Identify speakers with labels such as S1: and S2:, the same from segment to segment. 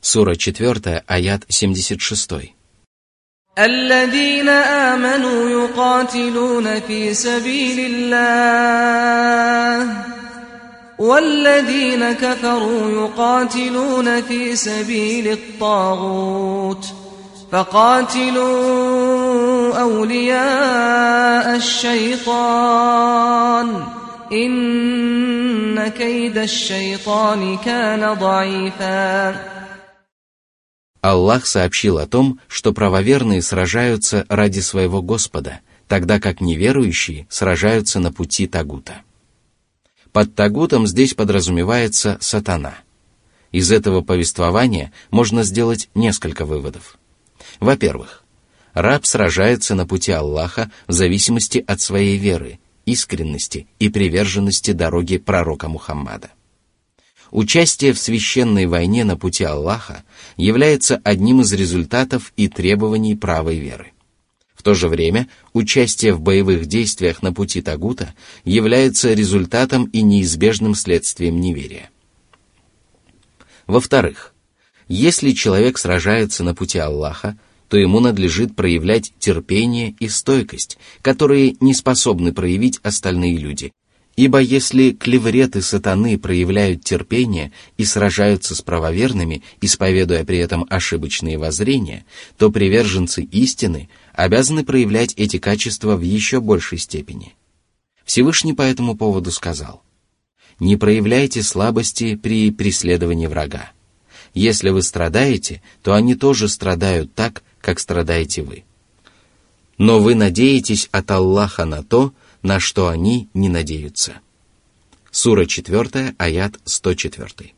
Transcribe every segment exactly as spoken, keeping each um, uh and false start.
S1: Сура четыре, аят семьдесят шесть.
S2: الذين آمنوا يقاتلون في سبيل الله والذين كفروا يقاتلون في سبيل الطاغوت فقاتلوا أولياء الشيطان إن كيد الشيطان كان ضعيفا.
S1: Аллах сообщил о том, что правоверные сражаются ради своего Господа, тогда как неверующие сражаются на пути Тагута. Под Тагутом здесь подразумевается сатана. Из этого повествования можно сделать несколько выводов. Во-первых, раб сражается на пути Аллаха в зависимости от своей веры, искренности и приверженности дороге пророка Мухаммада. Участие в священной войне на пути Аллаха является одним из результатов и требований правой веры. В то же время, участие в боевых действиях на пути Тагута является результатом и неизбежным следствием неверия. Во-вторых, если человек сражается на пути Аллаха, то ему надлежит проявлять терпение и стойкость, которые не способны проявить остальные люди. Ибо если клевреты сатаны проявляют терпение и сражаются с правоверными, исповедуя при этом ошибочные воззрения, то приверженцы истины обязаны проявлять эти качества в еще большей степени. Всевышний по этому поводу сказал: «Не проявляйте слабости при преследовании врага. Если вы страдаете, то они тоже страдают так, как страдаете вы. Но вы надеетесь от Аллаха на то, на что они не надеются». Сура четыре, аят сто четыре.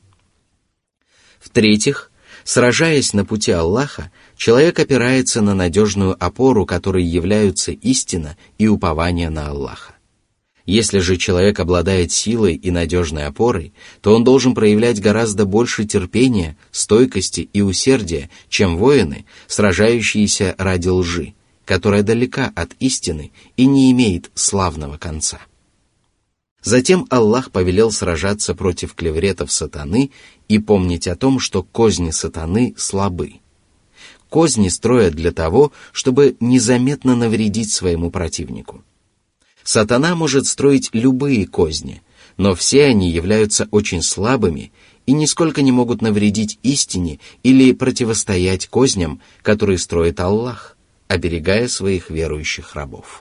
S1: В-третьих, сражаясь на пути Аллаха, человек опирается на надежную опору, которой являются истина и упование на Аллаха. Если же человек обладает силой и надежной опорой, то он должен проявлять гораздо больше терпения, стойкости и усердия, чем воины, сражающиеся ради лжи, которая далека от истины и не имеет славного конца. Затем Аллах повелел сражаться против клевретов сатаны и помнить о том, что козни сатаны слабы. Козни строят для того, чтобы незаметно навредить своему противнику. Сатана может строить любые козни, но все они являются очень слабыми и нисколько не могут навредить истине или противостоять козням, которые строит Аллах, оберегая своих верующих рабов.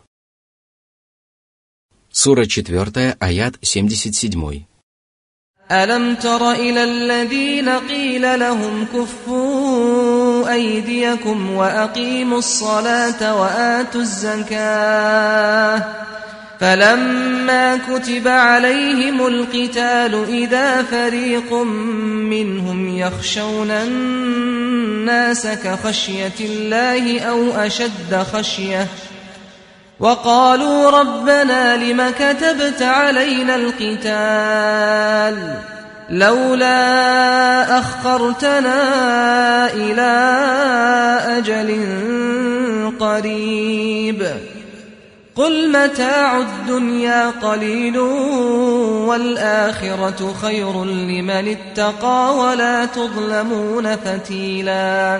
S1: Сура четыре, аят семьдесят семь.
S2: ألم تر إلى الذين قيل لهم كفوا أيديكم وأقيموا الصلاة وآتوا الزكاة فلما كتب عليهم القتال إذا فريق منهم يخشون الناس كخشية الله أو أشد خشية وقالوا ربنا لم كتبت علينا القتال لولا أخرتنا إلى أجل قريب قل متاع الدنيا قليل والآخرة خير لمن اتقى ولا تظلمون فتيلا.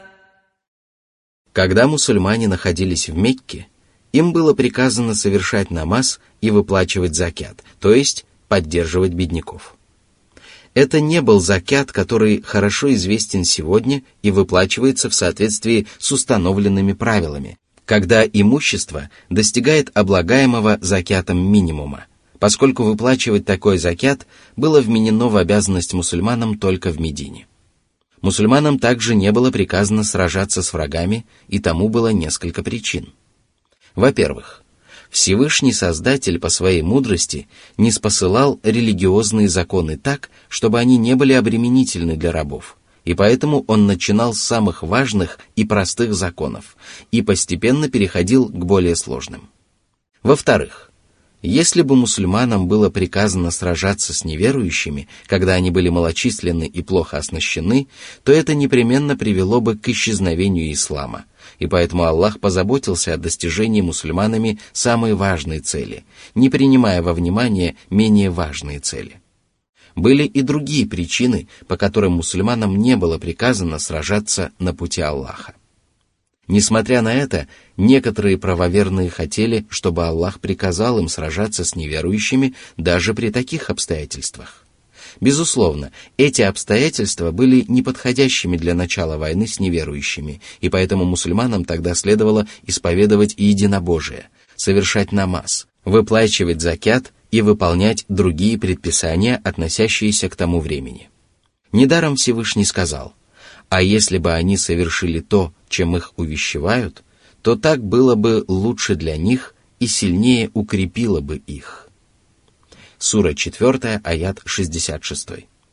S1: Когда мусульмане находились в Мекке, им было приказано совершать намаз и выплачивать закят, то есть поддерживать бедняков. Это не был закят, который хорошо известен сегодня и выплачивается в соответствии с установленными правилами, когда имущество достигает облагаемого закятом минимума, поскольку выплачивать такой закят было вменено в обязанность мусульманам только в Медине. Мусульманам также не было приказано сражаться с врагами, и тому было несколько причин. Во-первых, Всевышний Создатель по своей мудрости не спосылал религиозные законы так, чтобы они не были обременительны для рабов, и поэтому он начинал с самых важных и простых законов и постепенно переходил к более сложным. Во-вторых, если бы мусульманам было приказано сражаться с неверующими, когда они были малочисленны и плохо оснащены, то это непременно привело бы к исчезновению ислама, и поэтому Аллах позаботился о достижении мусульманами самой важной цели, не принимая во внимание менее важные цели. Были и другие причины, по которым мусульманам не было приказано сражаться на пути Аллаха. Несмотря на это, некоторые правоверные хотели, чтобы Аллах приказал им сражаться с неверующими даже при таких обстоятельствах. Безусловно, эти обстоятельства были неподходящими для начала войны с неверующими, и поэтому мусульманам тогда следовало исповедовать единобожие, совершать намаз, выплачивать закят и выполнять другие предписания, относящиеся к тому времени. Недаром Всевышний сказал: «А если бы они совершили то, чем их увещевают, то так было бы лучше для них и сильнее укрепило бы их». Сура четыре, аят шестьдесят шесть.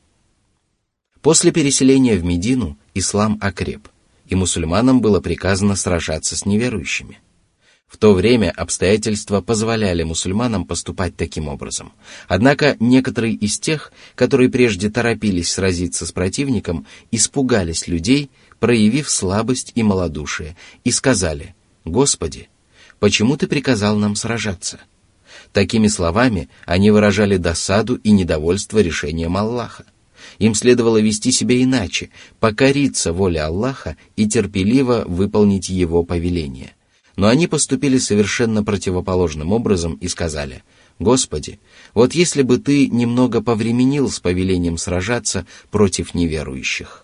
S1: После переселения в Медину ислам окреп, и мусульманам было приказано сражаться с неверующими. В то время обстоятельства позволяли мусульманам поступать таким образом. Однако некоторые из тех, которые прежде торопились сразиться с противником, испугались людей, проявив слабость и малодушие, и сказали: «Господи, почему Ты приказал нам сражаться?» Такими словами они выражали досаду и недовольство решением Аллаха. Им следовало вести себя иначе, покориться воле Аллаха и терпеливо выполнить Его повеление. Но они поступили совершенно противоположным образом и сказали: «Господи, вот если бы Ты немного повременил с повелением сражаться против неверующих».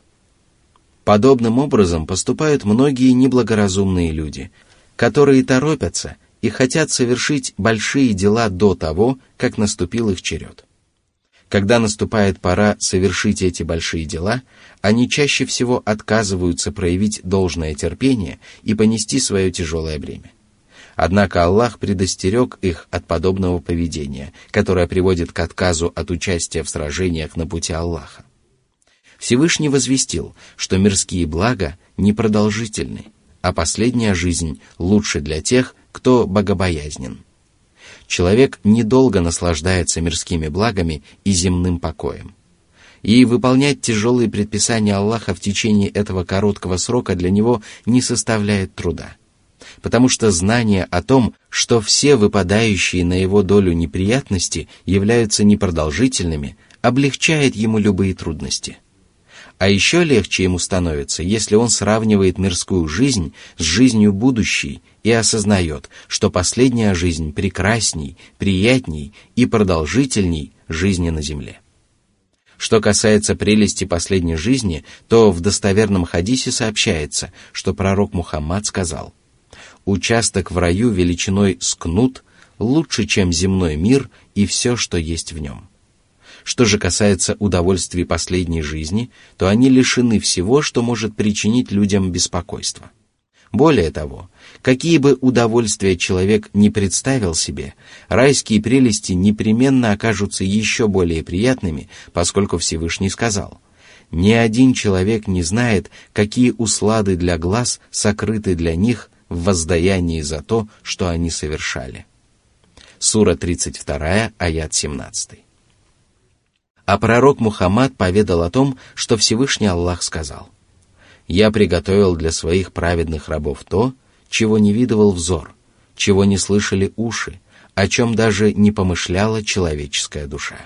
S1: Подобным образом поступают многие неблагоразумные люди, которые торопятся и хотят совершить большие дела до того, как наступил их черед. Когда наступает пора совершить эти большие дела, они чаще всего отказываются проявить должное терпение и понести свое тяжелое бремя. Однако Аллах предостерег их от подобного поведения, которое приводит к отказу от участия в сражениях на пути Аллаха. Всевышний возвестил, что мирские блага непродолжительны, а последняя жизнь лучше для тех, кто богобоязнен. Человек недолго наслаждается мирскими благами и земным покоем. И выполнять тяжелые предписания Аллаха в течение этого короткого срока для него не составляет труда. Потому что знание о том, что все выпадающие на его долю неприятности являются непродолжительными, облегчает ему любые трудности. А еще легче ему становится, если он сравнивает мирскую жизнь с жизнью будущей и осознает, что последняя жизнь прекрасней, приятней и продолжительней жизни на земле. Что касается прелести последней жизни, то в достоверном хадисе сообщается, что пророк Мухаммад сказал: «Участок в раю величиной с кнут лучше, чем земной мир и все, что есть в нем». Что же касается удовольствий последней жизни, то они лишены всего, что может причинить людям беспокойство. Более того, какие бы удовольствия человек ни представил себе, райские прелести непременно окажутся еще более приятными, поскольку Всевышний сказал: «Ни один человек не знает, какие услады для глаз сокрыты для них в воздаянии за то, что они совершали». Сура тридцать два, аят семнадцать. А пророк Мухаммад поведал о том, что Всевышний Аллах сказал: «Я приготовил для своих праведных рабов то, чего не видывал взор, чего не слышали уши, о чем даже не помышляла человеческая душа».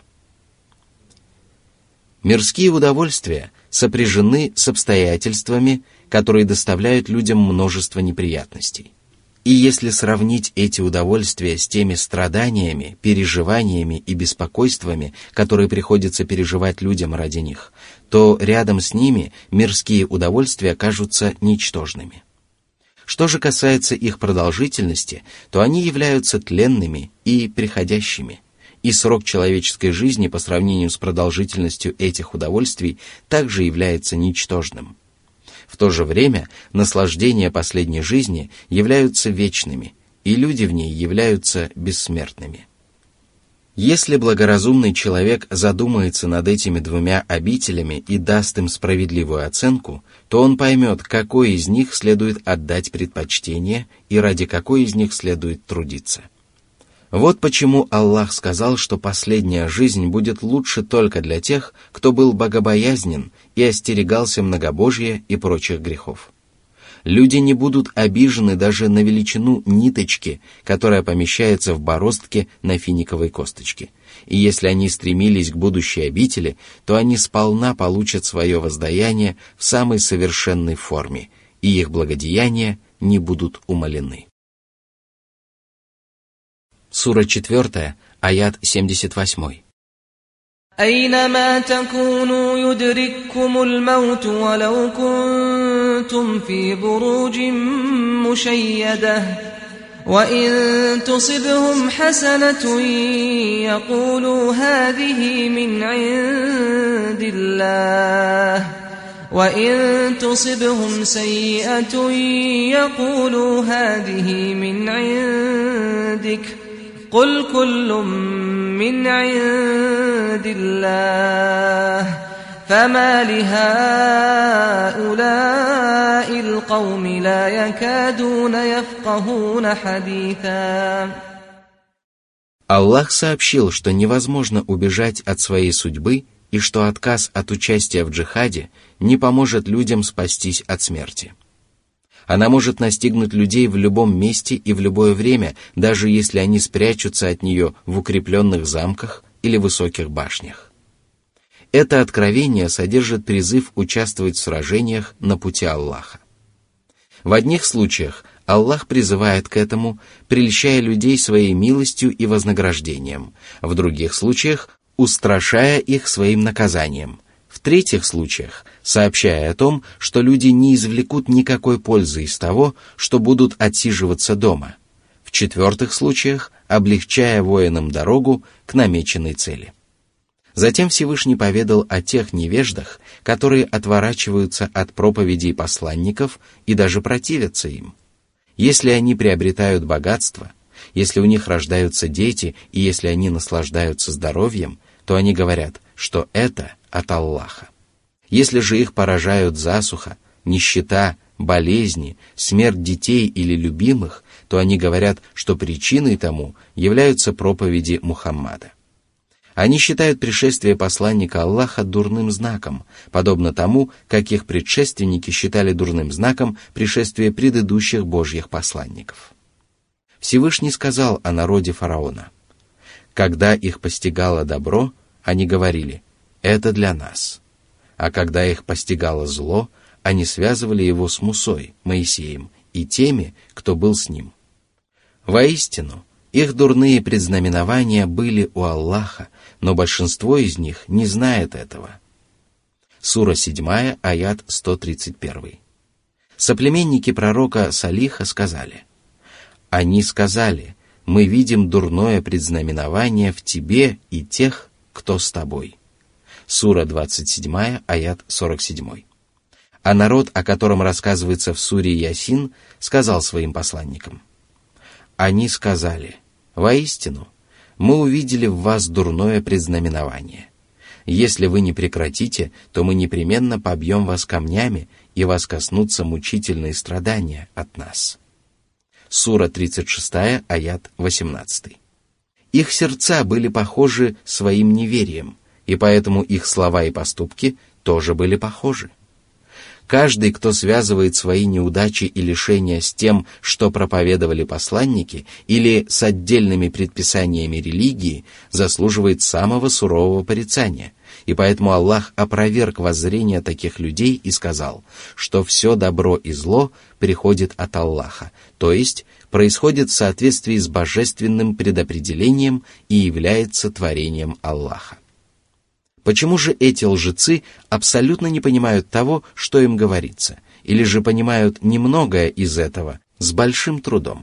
S1: Мирские удовольствия сопряжены с обстоятельствами, которые доставляют людям множество неприятностей. И если сравнить эти удовольствия с теми страданиями, переживаниями и беспокойствами, которые приходится переживать людям ради них, то рядом с ними мирские удовольствия кажутся ничтожными. Что же касается их продолжительности, то они являются тленными и приходящими, и срок человеческой жизни по сравнению с продолжительностью этих удовольствий также является ничтожным. В то же время наслаждения последней жизни являются вечными, и люди в ней являются бессмертными. Если благоразумный человек задумается над этими двумя обителями и даст им справедливую оценку, то он поймет, какой из них следует отдать предпочтение и ради какой из них следует трудиться. Вот почему Аллах сказал, что последняя жизнь будет лучше только для тех, кто был богобоязнен и остерегался многобожия и прочих грехов. Люди не будут обижены даже на величину ниточки, которая помещается в бороздке на финиковой косточке. И если они стремились к будущей обители, то они сполна получат свое воздаяние в самой совершенной форме, и их благодеяния не будут умалены. Сура четвёртая, аят семьдесят восемь.
S2: أينما تكونوا يدرككم الموت ولو كنتم في بروج مشيدة وإن تصبهم حسنة يقولوا هذه من عند الله وإن تصبهم سيئة يقولوا هذه من عندك قل كل من عند الله فما لهؤلاء القوم لا يكادون يفقهون حديثا.
S1: Аллах сообщил, что невозможно убежать от своей судьбы и что отказ от участия в джихаде не поможет людям спастись от смерти. Она может настигнуть людей в любом месте и в любое время, даже если они спрячутся от нее в укрепленных замках или высоких башнях. Это откровение содержит призыв участвовать в сражениях на пути Аллаха. В одних случаях Аллах призывает к этому, прельщая людей своей милостью и вознаграждением, в других случаях устрашая их своим наказанием, в третьих случаях сообщая о том, что люди не извлекут никакой пользы из того, что будут отсиживаться дома, в четвертых случаях облегчая воинам дорогу к намеченной цели. Затем Всевышний поведал о тех невеждах, которые отворачиваются от проповедей посланников и даже противятся им. Если они приобретают богатство, если у них рождаются дети и если они наслаждаются здоровьем, то они говорят, что это от Аллаха. Если же их поражают засуха, нищета, болезни, смерть детей или любимых, то они говорят, что причиной тому являются проповеди Мухаммада. Они считают пришествие посланника Аллаха дурным знаком, подобно тому, как их предшественники считали дурным знаком пришествие предыдущих божьих посланников. Всевышний сказал о народе фараона: «Когда их постигало добро, они говорили: это для нас. А когда их постигало зло, они связывали его с Мусой, Моисеем, и теми, кто был с ним. Воистину, их дурные предзнаменования были у Аллаха, но большинство из них не знает этого». Сура седьмая, аят сто тридцать один. Соплеменники пророка Салиха сказали: «Они сказали: мы видим дурное предзнаменование в тебе и тех, кто с тобой». Сура двадцать седьмая, аят сорок семь. А народ, о котором рассказывается в суре Ясин, сказал своим посланникам: «Они сказали: воистину, мы увидели в вас дурное предзнаменование. Если вы не прекратите, то мы непременно побьем вас камнями, и вас коснутся мучительные страдания от нас». Сура тридцать шестая, аят восемнадцатый. Их сердца были похожи своим неверием, и поэтому их слова и поступки тоже были похожи. Каждый, кто связывает свои неудачи и лишения с тем, что проповедовали посланники, или с отдельными предписаниями религии, заслуживает самого сурового порицания, и поэтому Аллах опроверг воззрение таких людей и сказал, что все добро и зло приходит от Аллаха, то есть происходит в соответствии с божественным предопределением и является творением Аллаха. Почему же эти лжецы абсолютно не понимают того, что им говорится, или же понимают немногое из этого с большим трудом?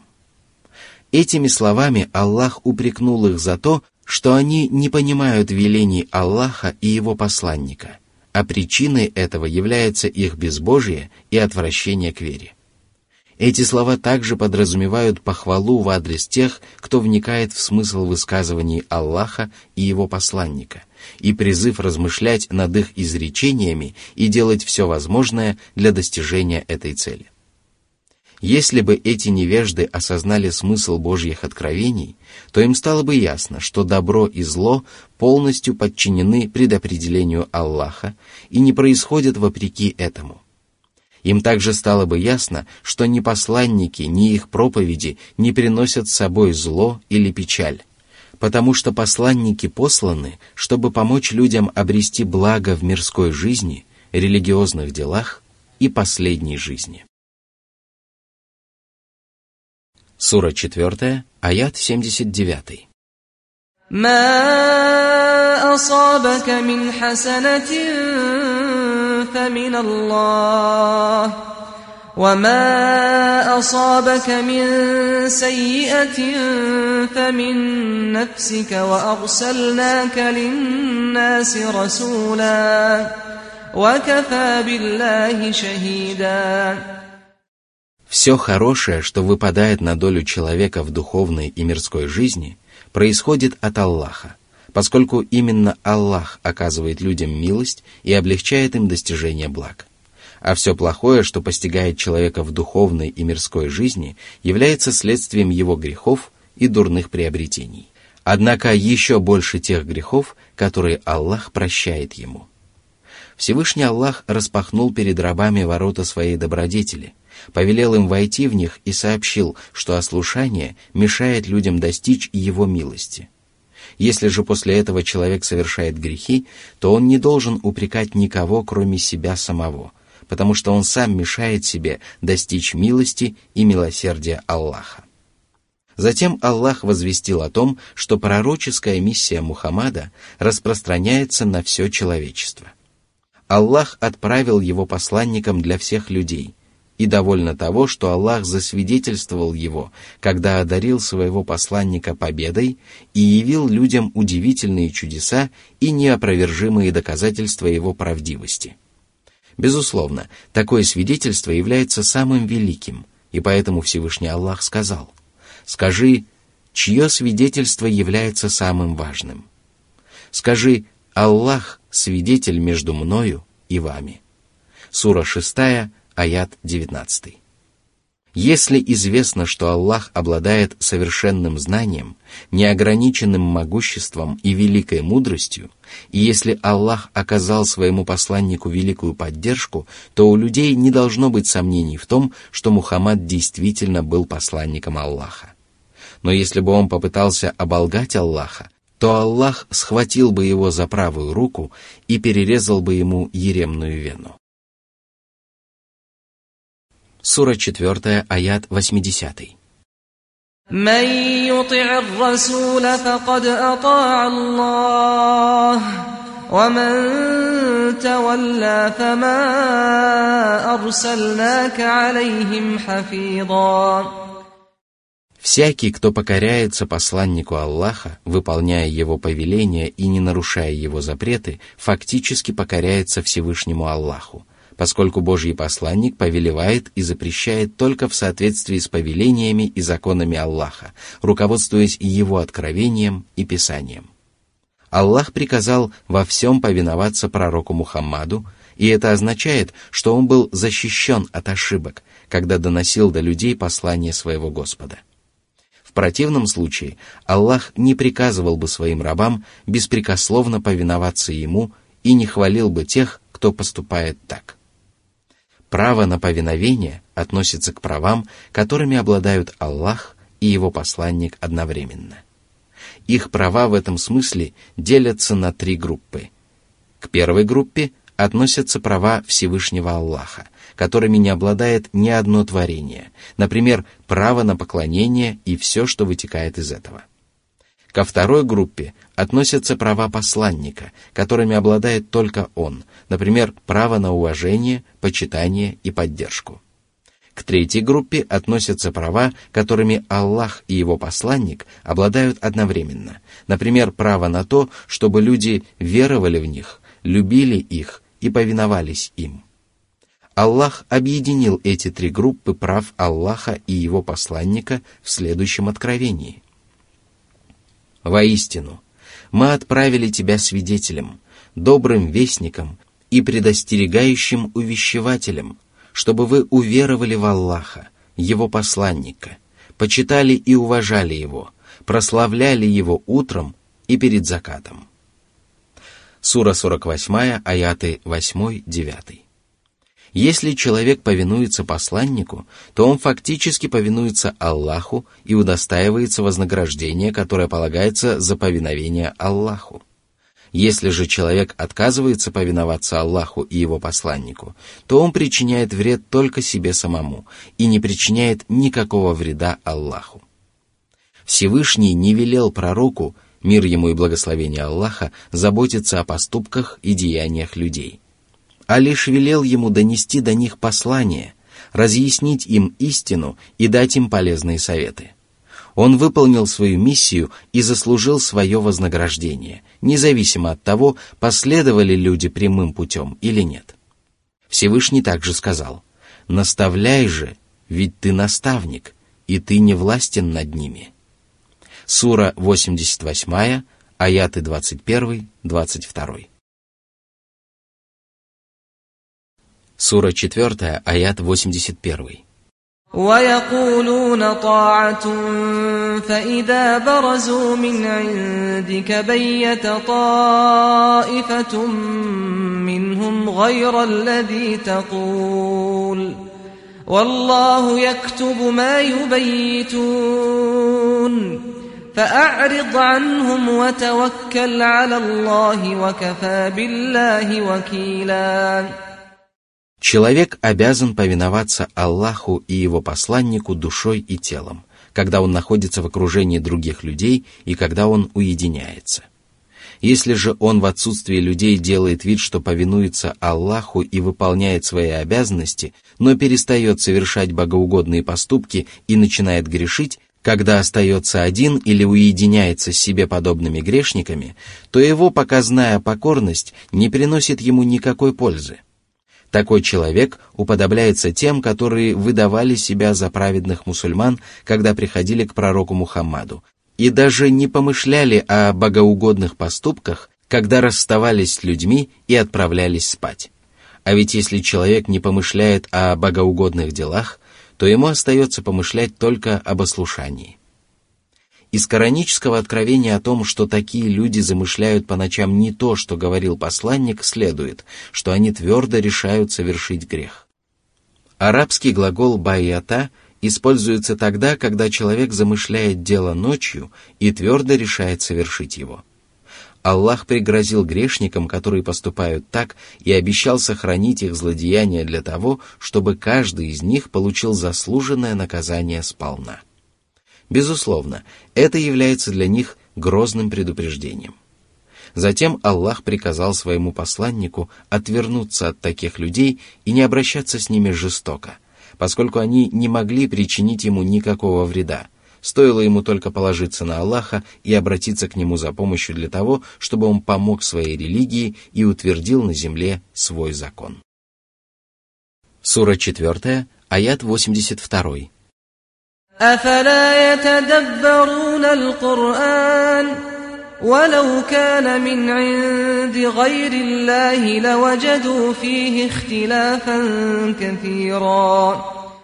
S1: Этими словами Аллах упрекнул их за то, что они не понимают велений Аллаха и Его посланника, а причиной этого является их безбожие и отвращение к вере. Эти слова также подразумевают похвалу в адрес тех, кто вникает в смысл высказываний Аллаха и Его посланника, и призыв размышлять над их изречениями и делать все возможное для достижения этой цели. Если бы эти невежды осознали смысл Божьих откровений, то им стало бы ясно, что добро и зло полностью подчинены предопределению Аллаха и не происходят вопреки этому. Им также стало бы ясно, что ни посланники, ни их проповеди не приносят с собой зло или печаль, потому что посланники посланы, чтобы помочь людям обрести благо в мирской жизни, религиозных делах и последней жизни. Сура четвертая, аят семьдесят девять.
S2: «Ма асабака мин хасанатин фамин Аллах, ва ма асабака мин саййатин фамин нафсика, ва арсалнака линнаси расула, ва кафа биллахи шахида».
S1: Все хорошее, что выпадает на долю человека в духовной и мирской жизни, происходит от Аллаха, поскольку именно Аллах оказывает людям милость и облегчает им достижение благ. А все плохое, что постигает человека в духовной и мирской жизни, является следствием его грехов и дурных приобретений. Однако еще больше тех грехов, которые Аллах прощает ему. Всевышний Аллах распахнул перед рабами ворота своей добродетели, повелел им войти в них и сообщил, что ослушание мешает людям достичь его милости. Если же после этого человек совершает грехи, то он не должен упрекать никого, кроме себя самого, потому что он сам мешает себе достичь милости и милосердия Аллаха. Затем Аллах возвестил о том, что пророческая миссия Мухаммада распространяется на все человечество. Аллах отправил его посланником для всех людей, и довольно того, что Аллах засвидетельствовал его, когда одарил своего посланника победой и явил людям удивительные чудеса и неопровержимые доказательства его правдивости. Безусловно, такое свидетельство является самым великим, и поэтому Всевышний Аллах сказал: «Скажи, чье свидетельство является самым важным? Скажи, Аллах — свидетель между мною и вами». Сура шестая, аят девятнадцатый. Если известно, что Аллах обладает совершенным знанием, неограниченным могуществом и великой мудростью, и если Аллах оказал своему посланнику великую поддержку, то у людей не должно быть сомнений в том, что Мухаммад действительно был посланником Аллаха. Но если бы он попытался оболгать Аллаха, то Аллах схватил бы его за правую руку и перерезал бы ему еремную вену. Сура четвертая, аят восьмидесятый.
S2: «Ман юти'ир расуля факад ата'а Аллах, ва ман тавалля фама арсалнака алейхим хафиза».
S1: Всякий, кто покоряется посланнику Аллаха, выполняя его повеления и не нарушая его запреты, фактически покоряется Всевышнему Аллаху, поскольку Божий посланник повелевает и запрещает только в соответствии с повелениями и законами Аллаха, руководствуясь его откровением и писанием. Аллах приказал во всем повиноваться пророку Мухаммаду, и это означает, что он был защищен от ошибок, когда доносил до людей послание своего Господа. В противном случае Аллах не приказывал бы своим рабам беспрекословно повиноваться ему и не хвалил бы тех, кто поступает так. Право на повиновение относится к правам, которыми обладают Аллах и его посланник одновременно. Их права в этом смысле делятся на три группы. К первой группе относятся права Всевышнего Аллаха, которыми не обладает ни одно творение, например, право на поклонение и все, что вытекает из этого. Ко второй группе относятся права посланника, которыми обладает только он, например, право на уважение, почитание и поддержку. К третьей группе относятся права, которыми Аллах и его посланник обладают одновременно, например, право на то, чтобы люди веровали в них, любили их и повиновались им. Аллах объединил эти три группы прав Аллаха и его посланника в следующем откровении. «Воистину, мы отправили тебя свидетелем, добрым вестником и предостерегающим увещевателем, чтобы вы уверовали в Аллаха, его посланника, почитали и уважали его, прославляли его утром и перед закатом». Сура сорок восемь, аяты восемь-девять. Если человек повинуется посланнику, то он фактически повинуется Аллаху и удостаивается вознаграждения, которое полагается за повиновение Аллаху. Если же человек отказывается повиноваться Аллаху и его посланнику, то он причиняет вред только себе самому и не причиняет никакого вреда Аллаху. Всевышний не велел пророку, мир ему и благословение Аллаха, заботиться о поступках и деяниях людей, а лишь велел ему донести до них послание, разъяснить им истину и дать им полезные советы. Он выполнил свою миссию и заслужил свое вознаграждение, независимо от того, последовали люди прямым путем или нет. Всевышний также сказал: «Наставляй же, ведь ты наставник, и ты не властен над ними». Сура восемьдесят восемь, аяты двадцать один - двадцать два. Сура четыре, аят восемьдесят один.
S2: وَيَقُولُونَ طَاعَةٌ فَإِذَا بَرَزُوا مِنْ عِنْدِكَ بَيَّتَ طَائِفَةٌ مِّنْهُمْ غَيْرَ الَّذِي تَقُولُ وَاللَّهُ يَكْتُبُ مَا يُبَيِّتُونَ فَأَعْرِضْ عَنْهُمْ وَتَوَكَّلْ عَلَى اللَّهِ وَكَفَى بِاللَّهِ وَكِيلًا.
S1: Человек обязан повиноваться Аллаху и его посланнику душой и телом, когда он находится в окружении других людей и когда он уединяется. Если же он в отсутствии людей делает вид, что повинуется Аллаху и выполняет свои обязанности, но перестает совершать богоугодные поступки и начинает грешить, когда остается один или уединяется с себе подобными грешниками, то его показная покорность не приносит ему никакой пользы. Такой человек уподобляется тем, которые выдавали себя за праведных мусульман, когда приходили к пророку Мухаммаду, и даже не помышляли о богоугодных поступках, когда расставались с людьми и отправлялись спать. А ведь если человек не помышляет о богоугодных делах, то ему остается помышлять только об ослушании. Из коранического откровения о том, что такие люди замышляют по ночам не то, что говорил посланник, следует, что они твердо решают совершить грех. Арабский глагол «байята» используется тогда, когда человек замышляет дело ночью и твердо решает совершить его. Аллах пригрозил грешникам, которые поступают так, и обещал сохранить их злодеяния для того, чтобы каждый из них получил заслуженное наказание сполна. Безусловно, это является для них грозным предупреждением. Затем Аллах приказал своему посланнику отвернуться от таких людей и не обращаться с ними жестоко, поскольку они не могли причинить ему никакого вреда. Стоило ему только положиться на Аллаха и обратиться к нему за помощью для того, чтобы он помог своей религии и утвердил на земле свой закон. Сура четыре, аят восемьдесят два.
S2: أَفَلَا يَتَدَبَّرُونَ الْقُرْآنَ وَلَوْ كَانَ مِنْ عِنْدِ غَيْرِ اللَّهِ لَوَجَدُوا فِيهِ اخْتِلَافًا كَثِيرًا.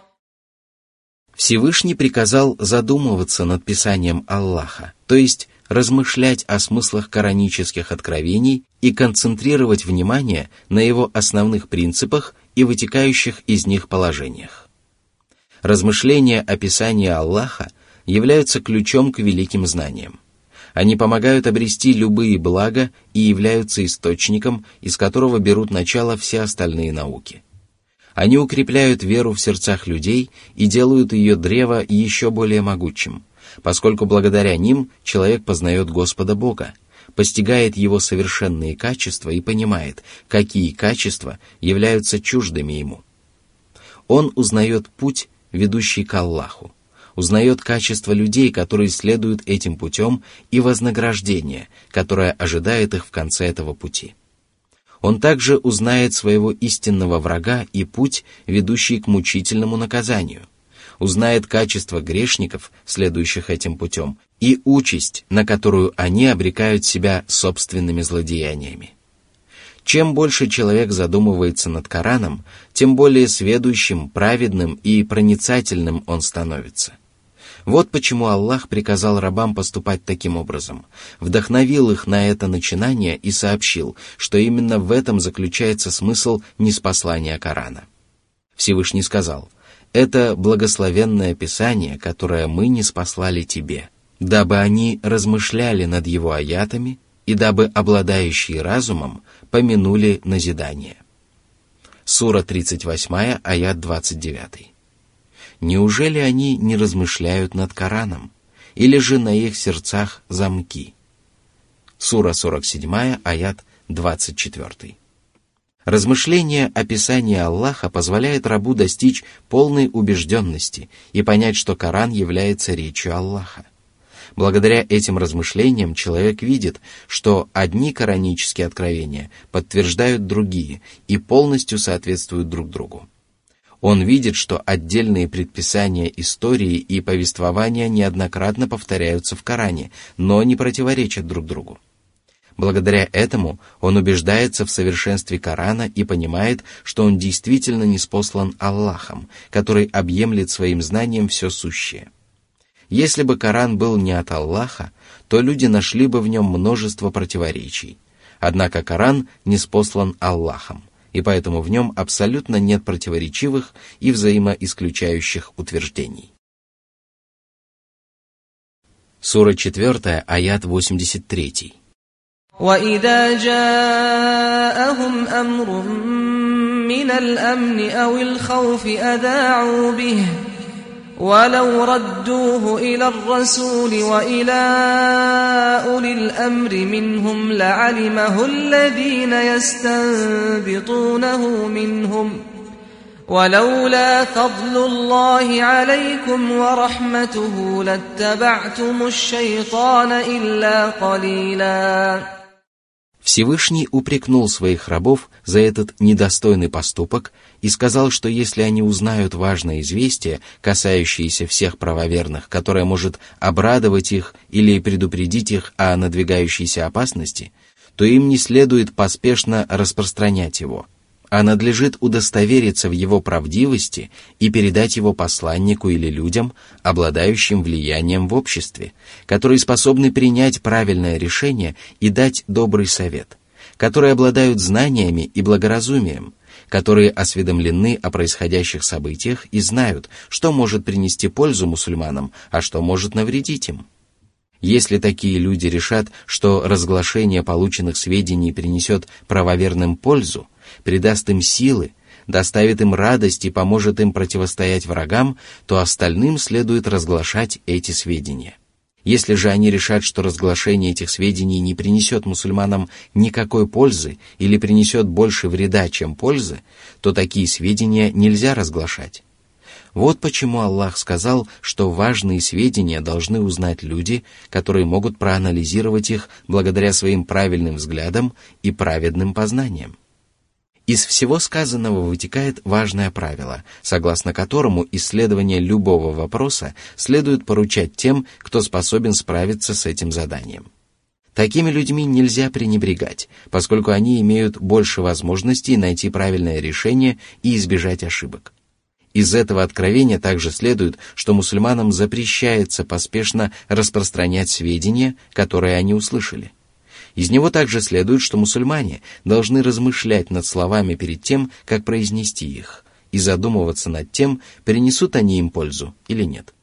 S1: Всевышний приказал задумываться над писанием Аллаха, то есть размышлять о смыслах коранических откровений и концентрировать внимание на его основных принципах и вытекающих из них положениях. Размышления о писании Аллаха являются ключом к великим знаниям. Они помогают обрести любые блага и являются источником, из которого берут начало все остальные науки. Они укрепляют веру в сердцах людей и делают ее древо еще более могучим, поскольку благодаря ним человек познает Господа Бога, постигает его совершенные качества и понимает, какие качества являются чуждыми ему. Он узнает путь, ведущий к Аллаху, узнает качество людей, которые следуют этим путем, и вознаграждение, которое ожидает их в конце этого пути. Он также узнает своего истинного врага и путь, ведущий к мучительному наказанию, узнает качество грешников, следующих этим путем, и участь, на которую они обрекают себя собственными злодеяниями. Чем больше человек задумывается над Кораном, тем более сведущим, праведным и проницательным он становится. Вот почему Аллах приказал рабам поступать таким образом, вдохновил их на это начинание и сообщил, что именно в этом заключается смысл ниспослания Корана. Всевышний сказал: «Это благословенное Писание, которое мы ниспослали тебе, дабы они размышляли над его аятами и дабы обладающие разумом помянули назидание». Сура тридцать восемь, аят двадцать девять. Неужели они не размышляют над Кораном, или же на их сердцах замки? Сура сорок семь, аят двадцать четыре. Размышление о Писании Аллаха позволяет рабу достичь полной убежденности и понять, что Коран является речью Аллаха. Благодаря этим размышлениям человек видит, что одни коранические откровения подтверждают другие и полностью соответствуют друг другу. Он видит, что отдельные предписания истории и повествования неоднократно повторяются в Коране, но не противоречат друг другу. Благодаря этому он убеждается в совершенстве Корана и понимает, что он действительно ниспослан Аллахом, который объемлет своим знанием все сущее. Если бы Коран был не от Аллаха, то люди нашли бы в нем множество противоречий. Однако Коран ниспослан Аллахом, и поэтому в нем абсолютно нет противоречивых и взаимоисключающих утверждений. Сура четыре, аят восемьдесят три.
S2: وَإِذَا جَاءَهُمْ أَمْرٌ مِّنَ الْأَمْنِ أَوِ الْخَوْفِ أَذَاعُوا بِهِ وَلَوْ رَدُّوهُ إِلَى الرَّسُولِ وَإِلَى أُولِي الْأَمْرِ مِنْهُمْ لَعَلِمَهُ الَّذِينَ يَسْتَنبِطُونَهُ مِنْهُمْ وَلَوْلَا فَضْلُ اللَّهِ عَلَيْكُمْ وَرَحْمَتُهُ لَاتَّبَعْتُمُ الشَّيْطَانَ إِلَّا قَلِيلًا.
S1: Всевышний упрекнул своих рабов за этот недостойный поступок и сказал, что если они узнают важное известие, касающееся всех правоверных, которое может обрадовать их или предупредить их о надвигающейся опасности, то им не следует поспешно распространять его, а надлежит удостовериться в его правдивости и передать его посланнику или людям, обладающим влиянием в обществе, которые способны принять правильное решение и дать добрый совет, которые обладают знаниями и благоразумием, которые осведомлены о происходящих событиях и знают, что может принести пользу мусульманам, а что может навредить им. Если такие люди решат, что разглашение полученных сведений принесет правоверным пользу, придаст им силы, доставит им радость и поможет им противостоять врагам, то остальным следует разглашать эти сведения. Если же они решат, что разглашение этих сведений не принесет мусульманам никакой пользы или принесет больше вреда, чем пользы, то такие сведения нельзя разглашать. Вот почему Аллах сказал, что важные сведения должны узнать люди, которые могут проанализировать их благодаря своим правильным взглядам и праведным познаниям. Из всего сказанного вытекает важное правило, согласно которому исследование любого вопроса следует поручать тем, кто способен справиться с этим заданием. Такими людьми нельзя пренебрегать, поскольку они имеют больше возможностей найти правильное решение и избежать ошибок. Из этого откровения также следует, что мусульманам запрещается поспешно распространять сведения, которые они услышали. Из него также следует, что мусульмане должны размышлять над словами перед тем, как произнести их, и задумываться над тем, принесут они им пользу или нет.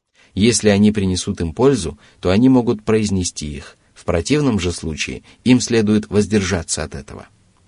S1: Если они принесут им пользу, то они могут произнести их, в противном же случае им следует воздержаться от этого.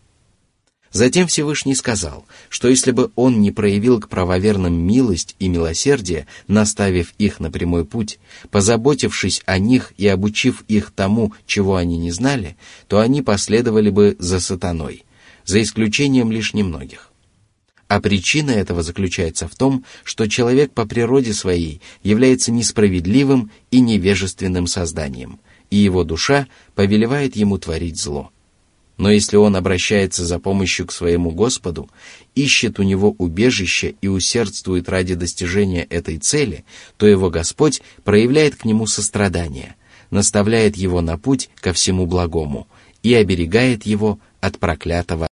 S1: Затем Всевышний сказал, что если бы он не проявил к правоверным милость и милосердие, наставив их на прямой путь, позаботившись о них и обучив их тому, чего они не знали, то они последовали бы за сатаной, за исключением лишь немногих. А причина этого заключается в том, что человек по природе своей является несправедливым и невежественным созданием, и его душа повелевает ему творить зло. Но если он обращается за помощью к своему Господу, ищет у него убежище и усердствует ради достижения этой цели, то его Господь проявляет к нему сострадание, наставляет его на путь ко всему благому и оберегает его от проклятого